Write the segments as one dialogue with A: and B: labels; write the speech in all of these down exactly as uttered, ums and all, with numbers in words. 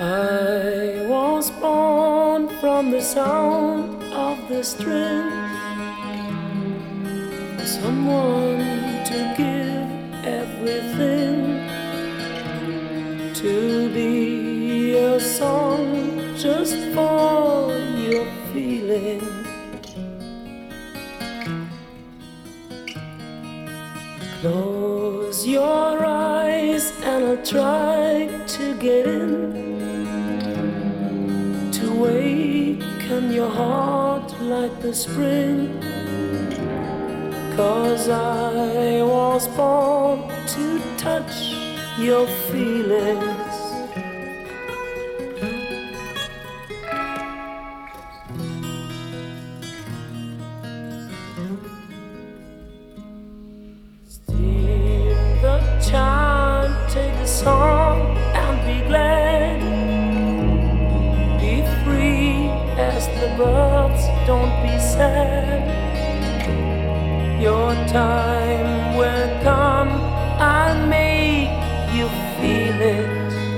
A: I was born from the sound of the string, for someone to give everything, to be a song just for your feeling. Close your eyes and I'll try to get in, to waken your heart like the spring. 'Cause I was born to touch your feelings. Steal the time, take the song and be glad. Be free as the birds, don't be sad. Your time will come, I'll make you feel it.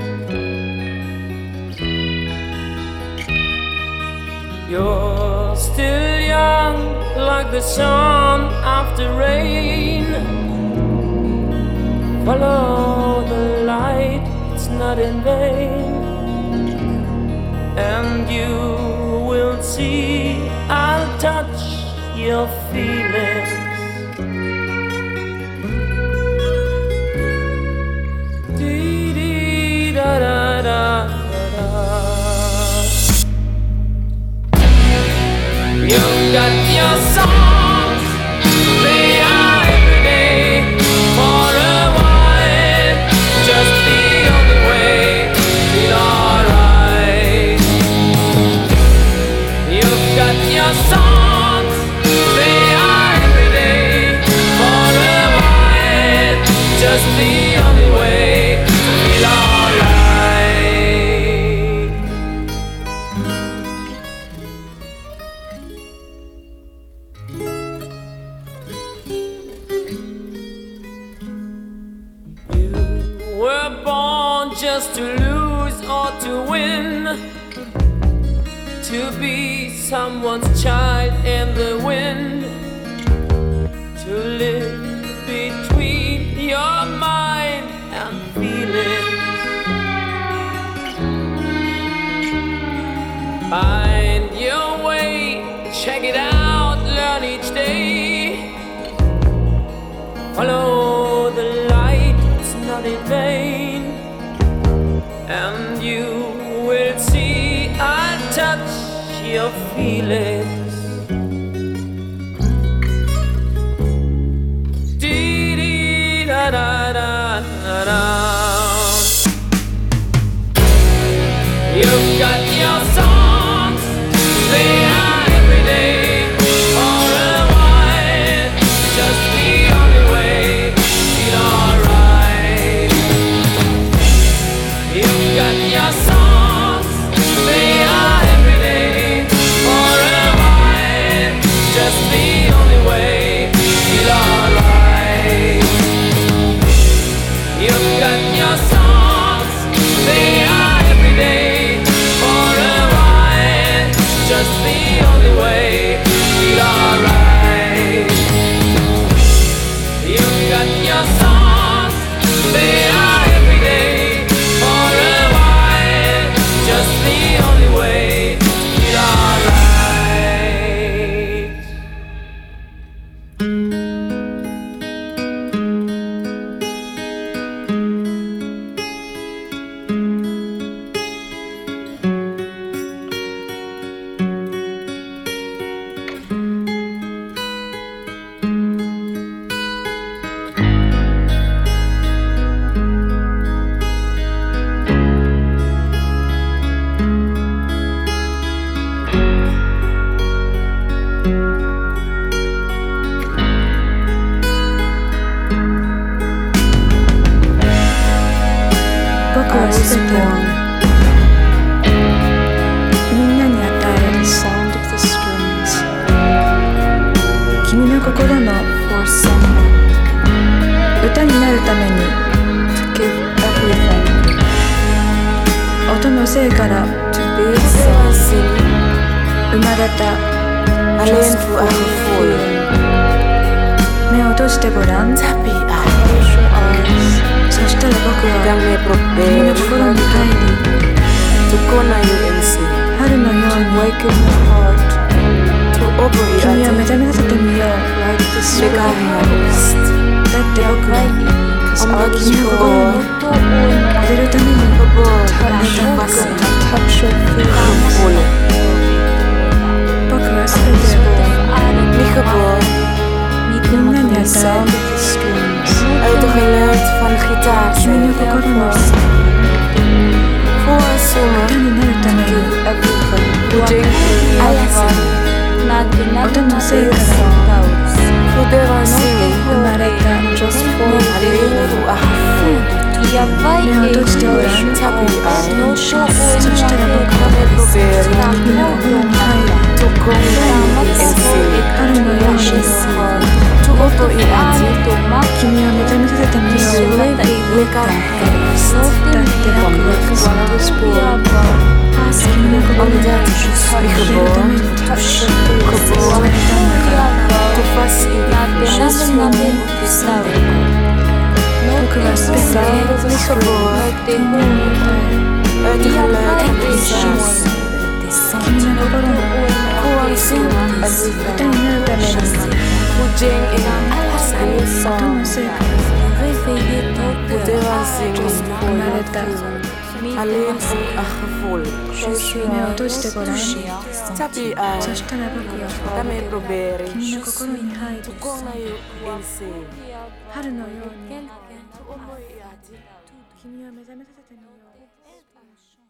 A: You're still young, like the sun after rain. Follow the light, it's not in vain. And you will see, I'll touch your feelings. Da, da, da, da. You've got your songs, they are every day. For a while, just the only way to feel alright. You've got your songs, they are every day. For a while, just the only way to feel alright. We're born just to lose or to win, to be someone's child in the wind, to live between your mind and feelings. Find your way, check it out, learn each day. Follow the light, it's not in vain. And you will see, I'll touch your feelings. Dee dee da da da da da. You've got your songs, they are every day. For a while, just the only way to feel alright. You've got your songs, they are every day. For a while, just the only way to feel alright. You've got your songs, they are every day. For a while, just the only way to feel alright. You've got your songs, they are every day. For a while, just the only way to feel alright.
B: I was born. みんなに与える sound of the strings. 君の心の for someone. 歌になるために to give everything. 音の性から
C: to beelsen sin
B: 生まれた
C: alleen voor een gevoel
B: 目を閉じてごらん。
C: tapi ay
B: そしたら僕は
C: dan may
B: 君の
C: probeer
B: 心に入り
C: to konayo in sin
B: 春のように
C: wake in your heart to open
B: 君を
C: your
B: 目覚めさせてみよう。
C: like the springharvest
B: だって僕は
C: omdat
B: 君
C: je
B: の心
C: gewoon
B: に触れるために
C: geboren
B: 生まれたんだ。
C: was gevoel
B: 僕はすべてを
C: niet geboren
B: みんなに与え
C: uit de geluid van de gitaar
B: 君の心の
C: voor een
B: 歌
C: zomer
B: になるために
C: Ujeng alasan
B: 音のせいから
C: Fuderan
B: 生
C: singing
B: まれた
C: Just for Alelu ahafu
B: 目を閉じてごらん。
C: Tapi ay
B: そしたら僕は
C: Very
B: 君の心に入り
C: Tukong in sin
B: 春のように
C: To oto i ati
B: 君を目覚めさせてみよう。
C: Lekar harvest
B: だって僕は
C: Was geboren
B: 君の心に
C: Omdat je suis
B: 触れるため
C: geboren
B: に
C: Geboren
B: 生まれたんだから。
C: To vast in Je suis
B: 僕はすべて
C: niet geboren
B: 君に与
C: uit de geluid van de gitaar
B: え君の心の
C: Gewoon zing
B: 歌になるために
C: Ujeng in alasan
B: 音のせいから
C: Fuderan singing
B: 生まれた。
C: Alleen voor een gevoel
B: 目を閉じてごらん。
C: Tapi ay
B: そしたら僕は
C: Kami proberen
B: 君の心に入り
C: Kung na yung insane
B: 春のように
C: Umoy ati
B: 君を目覚めさせてみよう。